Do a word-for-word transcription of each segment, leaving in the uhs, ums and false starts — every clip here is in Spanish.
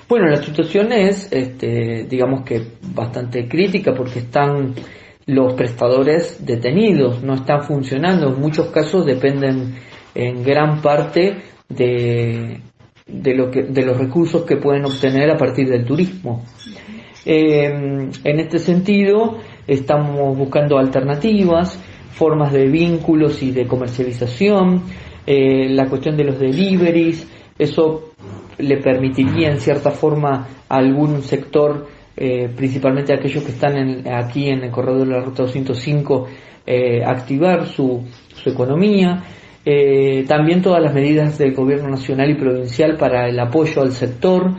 Bueno, la situación es, este, digamos que bastante crítica porque están los prestadores detenidos, no están funcionando. En muchos casos dependen en gran parte de, de, lo que, de los recursos que pueden obtener a partir del turismo. Eh, en este sentido, estamos buscando alternativas, formas de vínculos y de comercialización, eh, la cuestión de los deliveries, eso le permitiría en cierta forma a algún sector, eh, principalmente a aquellos que están en, aquí en el corredor de la Ruta doscientos cinco, eh, activar su, su economía. Eh, también todas las medidas del gobierno nacional y provincial para el apoyo al sector.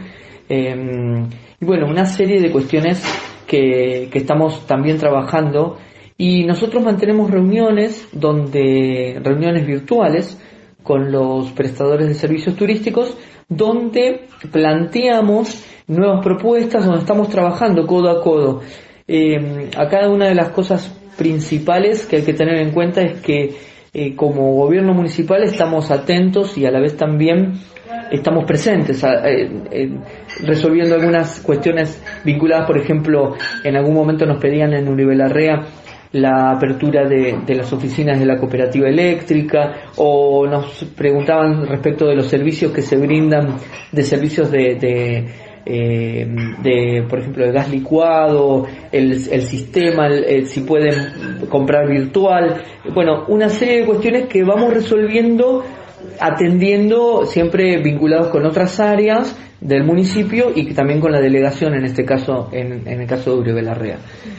Eh, y bueno, una serie de cuestiones que, que estamos también trabajando, y nosotros mantenemos reuniones donde, reuniones virtuales con los prestadores de servicios turísticos, donde planteamos nuevas propuestas, donde estamos trabajando codo a codo. Eh, acá una de las cosas principales que hay que tener en cuenta es que eh, como gobierno municipal estamos atentos y a la vez también estamos presentes, eh, eh, resolviendo algunas cuestiones vinculadas, por ejemplo, en algún momento nos pedían en Uribe Larrea la apertura de, de las oficinas de la cooperativa eléctrica, o nos preguntaban respecto de los servicios que se brindan, de servicios de, de, eh, de por ejemplo, de gas licuado, el, el sistema, el, el, si pueden comprar virtual. Bueno, una serie de cuestiones que vamos resolviendo, atendiendo, siempre vinculados con otras áreas del municipio y que también con la delegación, en este caso, en, en el caso de Uribe Larrea.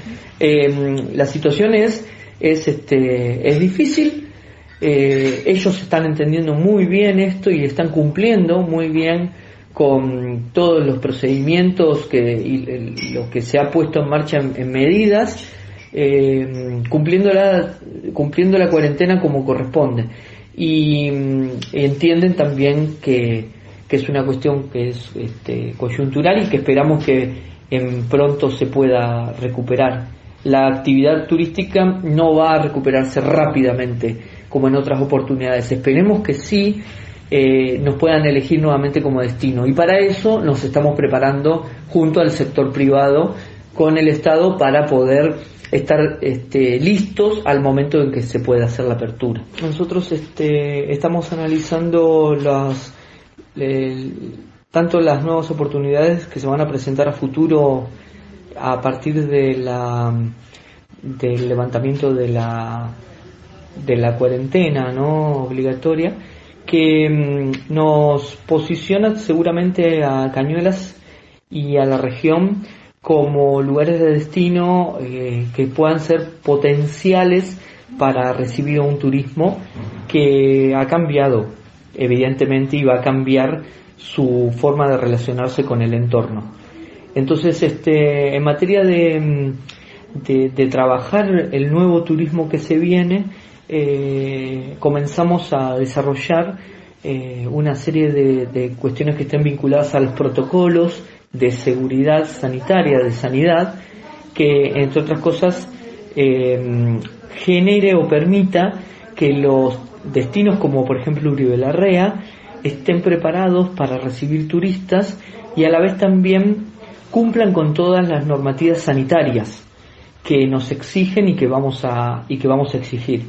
Eh, la situación es, es, este, es difícil. Eh, ellos están entendiendo muy bien esto y están cumpliendo muy bien con todos los procedimientos que, y, y lo que se ha puesto en marcha en, en medidas, eh, cumpliendo la, cumpliendo la cuarentena como corresponde. Y entienden también que, que es una cuestión que es este, coyuntural y que esperamos que en pronto se pueda recuperar. La actividad turística no va a recuperarse rápidamente como en otras oportunidades. Esperemos que sí eh, nos puedan elegir nuevamente como destino, y para eso nos estamos preparando junto al sector privado con el Estado para poder estar este, listos al momento en que se pueda hacer la apertura. Nosotros este, estamos analizando las, el, tanto las nuevas oportunidades que se van a presentar a futuro a partir de la del levantamiento de la de la cuarentena no obligatoria, que mmm, nos posiciona seguramente a Cañuelas y a la región como lugares de destino eh, que puedan ser potenciales para recibir un turismo que ha cambiado evidentemente y va a cambiar su forma de relacionarse con el entorno. Entonces, este, en materia de, de, de trabajar el nuevo turismo que se viene, eh, comenzamos a desarrollar eh, una serie de, de cuestiones que estén vinculadas a los protocolos de seguridad sanitaria, de sanidad, que entre otras cosas eh, genere o permita que los destinos como por ejemplo Uribe Larrea estén preparados para recibir turistas y a la vez también cumplan con todas las normativas sanitarias que nos exigen y que vamos a y que vamos a exigir,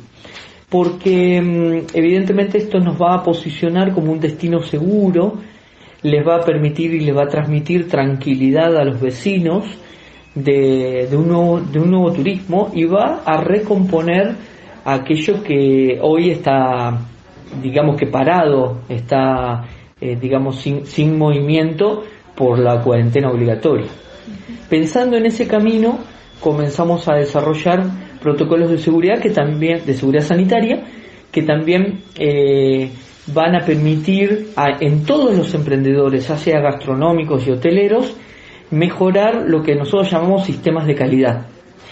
porque evidentemente esto nos va a posicionar como un destino seguro, les va a permitir y les va a transmitir tranquilidad a los vecinos de, de un nuevo de un nuevo turismo, y va a recomponer aquello que hoy está, digamos que parado, está eh, digamos sin, sin movimiento por la cuarentena obligatoria. Pensando en ese camino, comenzamos a desarrollar protocolos de seguridad que también, de seguridad sanitaria, que también eh, van a permitir a, en todos los emprendedores, ya sea gastronómicos y hoteleros, mejorar lo que nosotros llamamos sistemas de calidad,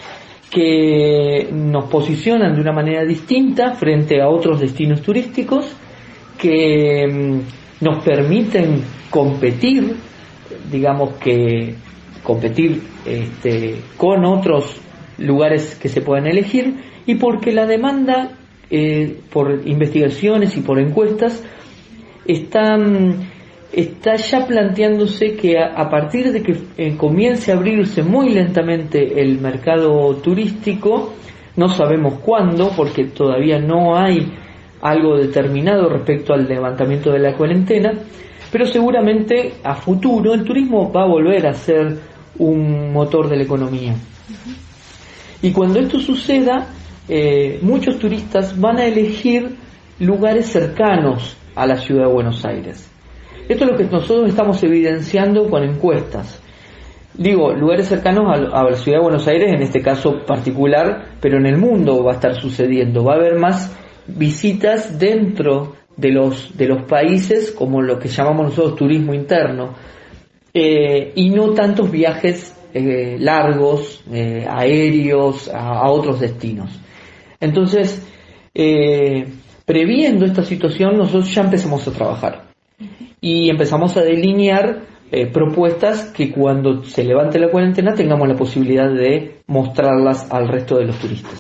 que nos posicionan de una manera distinta frente a otros destinos turísticos, que mm, nos permiten competir, digamos que competir este, con otros lugares que se puedan elegir, y porque la demanda eh, por investigaciones y por encuestas están está ya planteándose que a, a partir de que eh, comience a abrirse muy lentamente el mercado turístico, no sabemos cuándo, porque todavía no hay algo determinado respecto al levantamiento de la cuarentena, pero seguramente a futuro el turismo va a volver a ser un motor de la economía. Y cuando esto suceda, eh, muchos turistas van a elegir lugares cercanos a la ciudad de Buenos Aires. Esto es lo que nosotros estamos evidenciando con encuestas. Digo, lugares cercanos a, a la ciudad de Buenos Aires, en este caso particular, pero en el mundo va a estar sucediendo. Va a haber más visitas dentro de los, de los países, como lo que llamamos nosotros turismo interno, eh, y no tantos viajes eh, largos, eh, aéreos, a, a otros destinos. Entonces, eh, previendo esta situación, nosotros ya empezamos a trabajar y empezamos a delinear eh, propuestas que cuando se levante la cuarentena tengamos la posibilidad de mostrarlas al resto de los turistas.